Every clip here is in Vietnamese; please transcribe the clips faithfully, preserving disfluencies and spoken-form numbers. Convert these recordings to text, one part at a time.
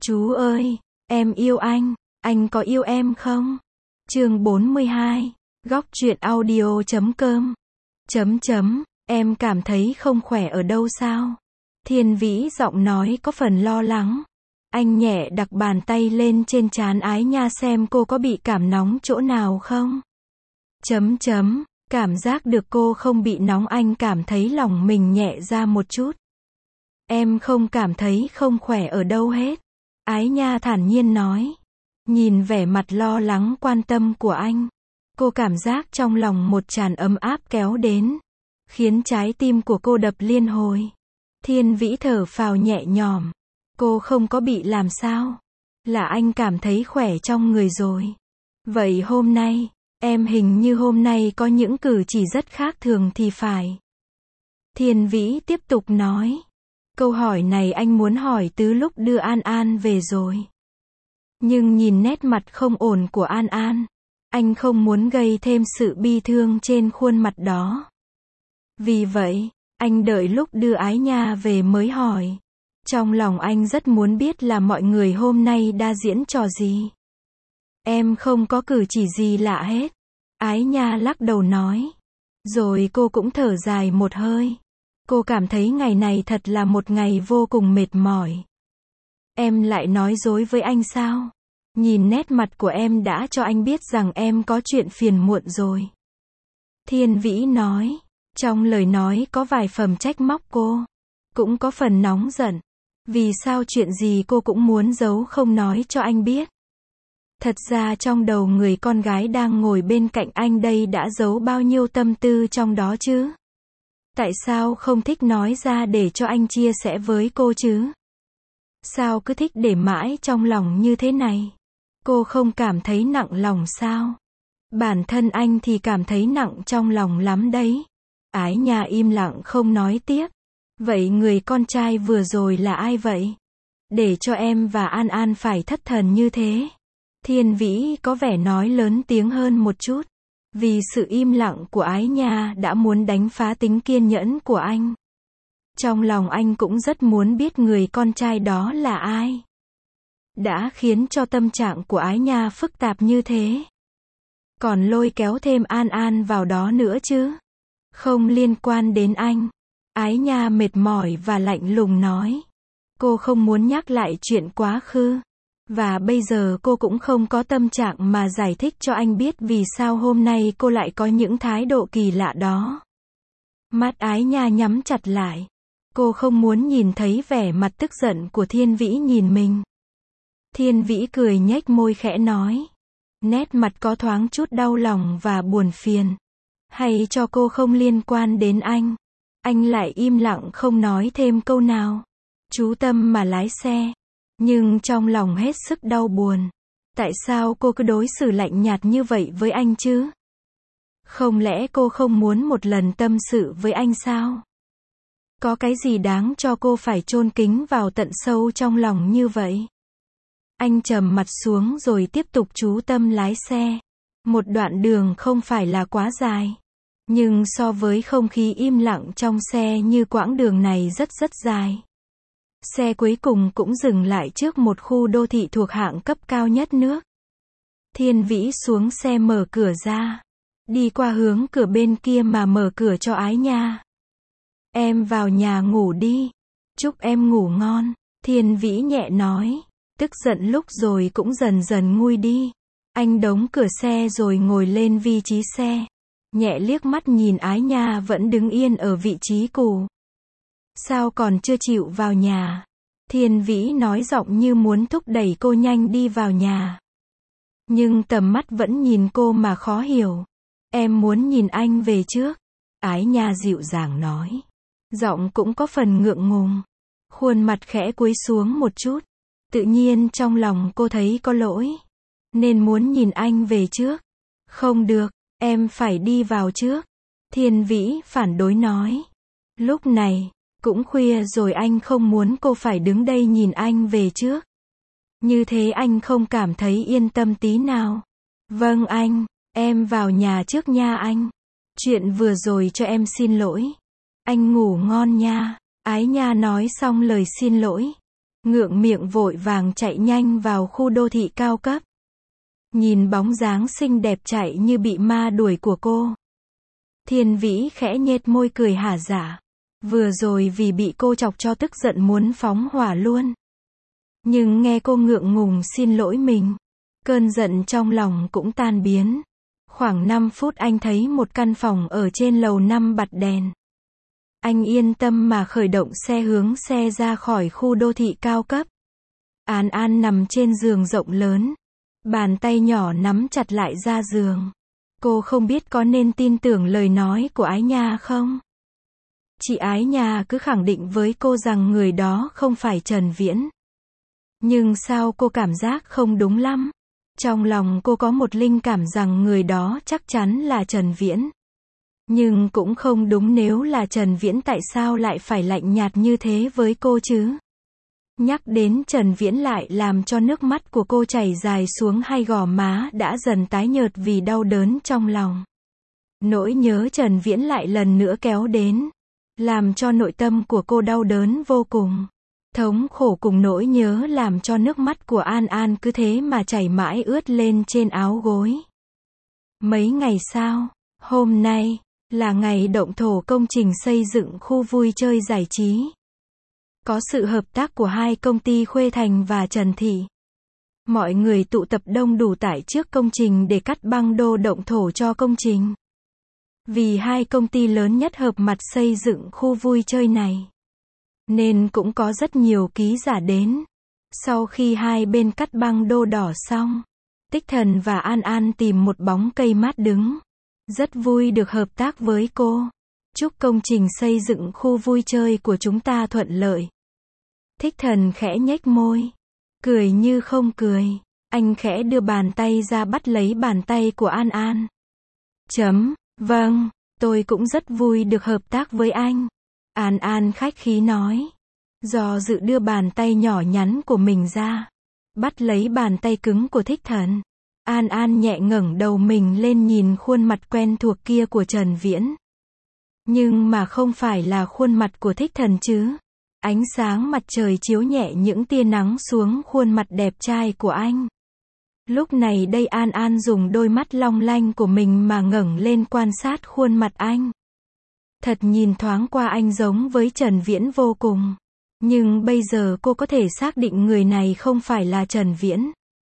Chú ơi, em yêu anh, anh có yêu em không? Chương bốn mươi hai, góc truyện audio chấm com. Chấm chấm, em cảm thấy không khỏe ở đâu sao? Thiên Vĩ giọng nói có phần lo lắng. Anh nhẹ đặt bàn tay lên trên trán Ái Nha xem cô có bị cảm nóng chỗ nào không? Chấm chấm, cảm giác được cô không bị nóng anh cảm thấy lòng mình nhẹ ra một chút. Em không cảm thấy không khỏe ở đâu hết. Ái Nha thản nhiên nói. Nhìn vẻ mặt lo lắng quan tâm của anh, cô cảm giác trong lòng một tràn ấm áp kéo đến, khiến trái tim của cô đập liên hồi. Thiên Vĩ thở phào nhẹ nhõm. Cô không có bị làm sao? Là anh cảm thấy khỏe trong người rồi. Vậy hôm nay, em hình như hôm nay có những cử chỉ rất khác thường thì phải. Thiên Vĩ tiếp tục nói. Câu hỏi này anh muốn hỏi từ lúc đưa An An về rồi. Nhưng nhìn nét mặt không ổn của An An, anh không muốn gây thêm sự bi thương trên khuôn mặt đó. Vì vậy, anh đợi lúc đưa Ái Nha về mới hỏi. Trong lòng anh rất muốn biết là mọi người hôm nay đã diễn trò gì. Em không có cử chỉ gì lạ hết. Ái Nha lắc đầu nói. Rồi cô cũng thở dài một hơi. Cô cảm thấy ngày này thật là một ngày vô cùng mệt mỏi. Em lại nói dối với anh sao? Nhìn nét mặt của em đã cho anh biết rằng em có chuyện phiền muộn rồi. Thiên Vĩ nói. Trong lời nói có vài phần trách móc cô. Cũng có phần nóng giận. Vì sao chuyện gì cô cũng muốn giấu không nói cho anh biết. Thật ra trong đầu người con gái đang ngồi bên cạnh anh đây đã giấu bao nhiêu tâm tư trong đó chứ? Tại sao không thích nói ra để cho anh chia sẻ với cô chứ? Sao cứ thích để mãi trong lòng như thế này? Cô không cảm thấy nặng lòng sao? Bản thân anh thì cảm thấy nặng trong lòng lắm đấy. Ái Nha im lặng không nói tiếp. Vậy người con trai vừa rồi là ai vậy? Để cho em và An An phải thất thần như thế. Thiên Vĩ có vẻ nói lớn tiếng hơn một chút. Vì sự im lặng của Ái Nha đã muốn đánh phá tính kiên nhẫn của anh. Trong lòng anh cũng rất muốn biết người con trai đó là ai. Đã khiến cho tâm trạng của Ái Nha phức tạp như thế. Còn lôi kéo thêm An An vào đó nữa chứ. Không liên quan đến anh. Ái Nha mệt mỏi và lạnh lùng nói. Cô không muốn nhắc lại chuyện quá khứ. Và bây giờ cô cũng không có tâm trạng mà giải thích cho anh biết vì sao hôm nay cô lại có những thái độ kỳ lạ đó. Mắt Ái Nha nhắm chặt lại. Cô không muốn nhìn thấy vẻ mặt tức giận của Thiên Vĩ nhìn mình. Thiên Vĩ cười nhếch môi khẽ nói. Nét mặt có thoáng chút đau lòng và buồn phiền. Hay cho cô không liên quan đến anh. Anh lại im lặng không nói thêm câu nào. Chú tâm mà lái xe. Nhưng trong lòng hết sức đau buồn. Tại sao cô cứ đối xử lạnh nhạt như vậy với anh chứ? Không lẽ cô không muốn một lần tâm sự với anh sao? Có cái gì đáng cho cô phải chôn kín vào tận sâu trong lòng như vậy? Anh trầm mặt xuống rồi tiếp tục chú tâm lái xe. Một đoạn đường không phải là quá dài. Nhưng so với không khí im lặng trong xe như quãng đường này rất rất dài. Xe cuối cùng cũng dừng lại trước một khu đô thị thuộc hạng cấp cao nhất nước. Thiên Vĩ xuống xe mở cửa ra. Đi qua hướng cửa bên kia mà mở cửa cho Ái Nha. Em vào nhà ngủ đi. Chúc em ngủ ngon. Thiên Vĩ nhẹ nói. Tức giận lúc rồi cũng dần dần nguôi đi. Anh đóng cửa xe rồi ngồi lên vị trí xe. Nhẹ liếc mắt nhìn Ái Nha vẫn đứng yên ở vị trí cũ. Sao còn chưa chịu vào nhà? Thiên Vĩ nói giọng như muốn thúc đẩy cô nhanh đi vào nhà. Nhưng tầm mắt vẫn nhìn cô mà khó hiểu. Em muốn nhìn anh về trước. Ái Nha dịu dàng nói. Giọng cũng có phần ngượng ngùng. Khuôn mặt khẽ cúi xuống một chút. Tự nhiên trong lòng cô thấy có lỗi. Nên muốn nhìn anh về trước. Không được, em phải đi vào trước. Thiên Vĩ phản đối nói. Lúc này, cũng khuya rồi anh không muốn cô phải đứng đây nhìn anh về trước. Như thế anh không cảm thấy yên tâm tí nào. Vâng anh, em vào nhà trước nha anh. Chuyện vừa rồi cho em xin lỗi. Anh ngủ ngon nha. Ái Nha nói xong lời xin lỗi. ngượng miệng vội vàng chạy nhanh vào khu đô thị cao cấp. Nhìn bóng dáng xinh đẹp chạy như bị ma đuổi của cô, Thiên Vĩ khẽ nhếch môi cười hả dạ. Vừa rồi vì bị cô chọc cho tức giận muốn phóng hỏa luôn. Nhưng nghe cô ngượng ngùng xin lỗi mình, cơn giận trong lòng cũng tan biến. Khoảng năm phút anh thấy một căn phòng ở trên lầu năm bật đèn. Anh yên tâm mà khởi động xe hướng xe ra khỏi khu đô thị cao cấp. An An nằm trên giường rộng lớn, bàn tay nhỏ nắm chặt lại da giường. Cô không biết có nên tin tưởng lời nói của Ái Nha không? Chị Ái Nha cứ khẳng định với cô rằng người đó không phải Trần Viễn. Nhưng sao cô cảm giác không đúng lắm? Trong lòng cô có một linh cảm rằng người đó chắc chắn là Trần Viễn. Nhưng cũng không đúng, nếu là Trần Viễn tại sao lại phải lạnh nhạt như thế với cô chứ? Nhắc đến Trần Viễn lại làm cho nước mắt của cô chảy dài xuống hai gò má đã dần tái nhợt vì đau đớn trong lòng. Nỗi nhớ Trần Viễn lại lần nữa kéo đến, làm cho nội tâm của cô đau đớn vô cùng. Thống khổ cùng nỗi nhớ làm cho nước mắt của An An cứ thế mà chảy mãi ướt lên trên áo gối. Mấy ngày sau, hôm nay là ngày động thổ công trình xây dựng khu vui chơi giải trí. Có sự hợp tác của hai công ty Khuê Thành và Trần Thị. Mọi người tụ tập đông đủ tại trước công trình để cắt băng đô động thổ cho công trình. Vì hai công ty lớn nhất hợp mặt xây dựng khu vui chơi này, nên cũng có rất nhiều ký giả đến. Sau khi hai bên cắt băng đô đỏ xong, Tích Thần và An An tìm một bóng cây mát đứng. Rất vui được hợp tác với cô. Chúc công trình xây dựng khu vui chơi của chúng ta thuận lợi. Thích Thần khẽ nhếch môi, cười như không cười. Anh khẽ đưa bàn tay ra bắt lấy bàn tay của An An. Chấm, vâng, tôi cũng rất vui được hợp tác với anh. An An khách khí nói. Do dự đưa bàn tay nhỏ nhắn của mình ra, bắt lấy bàn tay cứng của Thích Thần. An An nhẹ ngẩng đầu mình lên nhìn khuôn mặt quen thuộc kia của Trần Viễn. Nhưng mà không phải là khuôn mặt của Thích Thần chứ. Ánh sáng mặt trời chiếu nhẹ những tia nắng xuống khuôn mặt đẹp trai của anh. Lúc này đây An An dùng đôi mắt long lanh của mình mà ngẩng lên quan sát khuôn mặt anh. Thật nhìn thoáng qua anh giống với Trần Viễn vô cùng. Nhưng bây giờ cô có thể xác định người này không phải là Trần Viễn.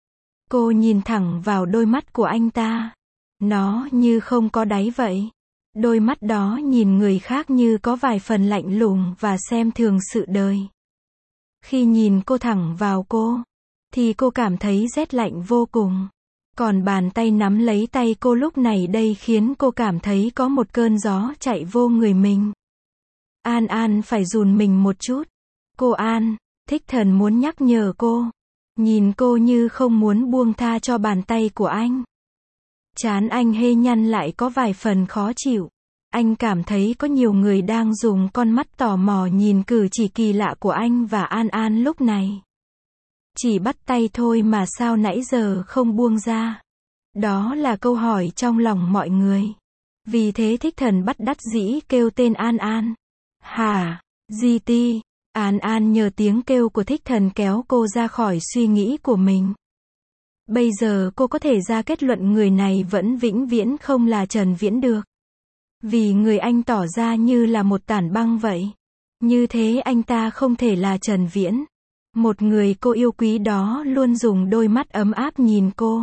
Cô nhìn thẳng vào đôi mắt của anh ta. Nó như không có đáy vậy. Đôi mắt đó nhìn người khác như có vài phần lạnh lùng và xem thường sự đời. Khi nhìn cô thẳng vào cô, thì cô cảm thấy rét lạnh vô cùng. Còn bàn tay nắm lấy tay cô lúc này đây khiến cô cảm thấy có một cơn gió chạy vô người mình. An An phải run mình một chút. Cô An, Thích Thần muốn nhắc nhở cô. Nhìn cô như không muốn buông tha cho bàn tay của anh. Trán anh hê nhăn lại có vài phần khó chịu. Anh cảm thấy có nhiều người đang dùng con mắt tò mò nhìn cử chỉ kỳ lạ của anh và An An lúc này. Chỉ bắt tay thôi mà sao nãy giờ không buông ra? Đó là câu hỏi trong lòng mọi người. Vì thế Thích Thần bắt đắt dĩ kêu tên An An. Hả? giê tê? An An nhờ tiếng kêu của Thích Thần kéo cô ra khỏi suy nghĩ của mình. Bây giờ cô có thể ra kết luận người này vẫn vĩnh viễn không là Trần Viễn được. Vì người anh tỏ ra như là một tảng băng vậy. Như thế anh ta không thể là Trần Viễn. Một người cô yêu quý đó luôn dùng đôi mắt ấm áp nhìn cô.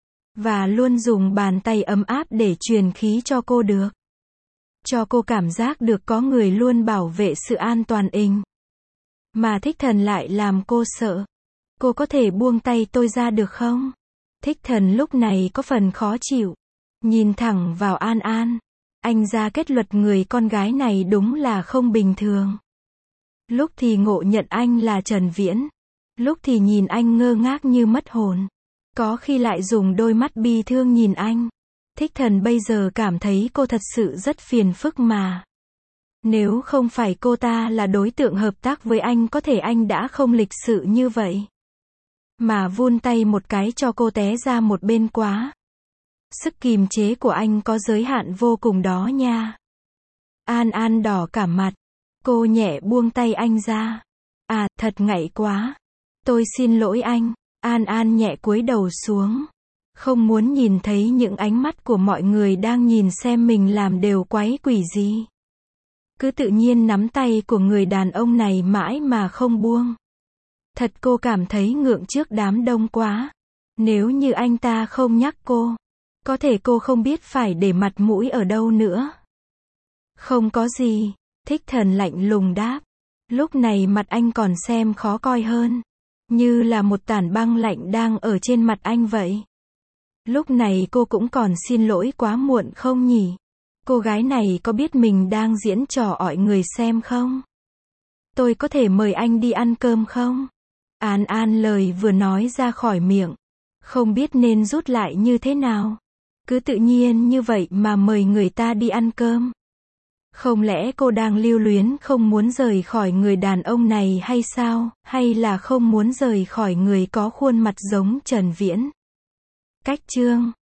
Và luôn dùng bàn tay ấm áp để truyền khí cho cô được. Cho cô cảm giác được có người luôn bảo vệ sự an toàn ình. Mà Thích Thần lại làm cô sợ. Cô có thể buông tay tôi ra được không? Thích Thần lúc này có phần khó chịu. Nhìn thẳng vào An An. Anh ra kết luận người con gái này đúng là không bình thường. Lúc thì ngộ nhận anh là Trần Viễn. Lúc thì nhìn anh ngơ ngác như mất hồn. Có khi lại dùng đôi mắt bi thương nhìn anh. Thích Thần bây giờ cảm thấy cô thật sự rất phiền phức mà. Nếu không phải cô ta là đối tượng hợp tác với anh có thể anh đã không lịch sự như vậy. Mà vươn tay một cái cho cô té ra một bên quá. Sức kìm chế của anh có giới hạn vô cùng đó nha. An An đỏ cả mặt. Cô nhẹ buông tay anh ra. À, thật ngại quá. Tôi xin lỗi anh. An An nhẹ cúi đầu xuống. Không muốn nhìn thấy những ánh mắt của mọi người đang nhìn xem mình làm đều quái quỷ gì. Cứ tự nhiên nắm tay của người đàn ông này mãi mà không buông. Thật cô cảm thấy ngượng trước đám đông quá. Nếu như anh ta không nhắc cô, có thể cô không biết phải để mặt mũi ở đâu nữa. Không có gì, Thích Thần lạnh lùng đáp. Lúc này mặt anh còn xem khó coi hơn. Như là một tảng băng lạnh đang ở trên mặt anh vậy. Lúc này cô cũng còn xin lỗi quá muộn không nhỉ? Cô gái này có biết mình đang diễn trò ọi người xem không? Tôi có thể mời anh đi ăn cơm không? An An lời vừa nói ra khỏi miệng. Không biết nên rút lại như thế nào. Cứ tự nhiên như vậy mà mời người ta đi ăn cơm. Không lẽ cô đang lưu luyến không muốn rời khỏi người đàn ông này hay sao? Hay là không muốn rời khỏi người có khuôn mặt giống Trần Viễn? Cách chương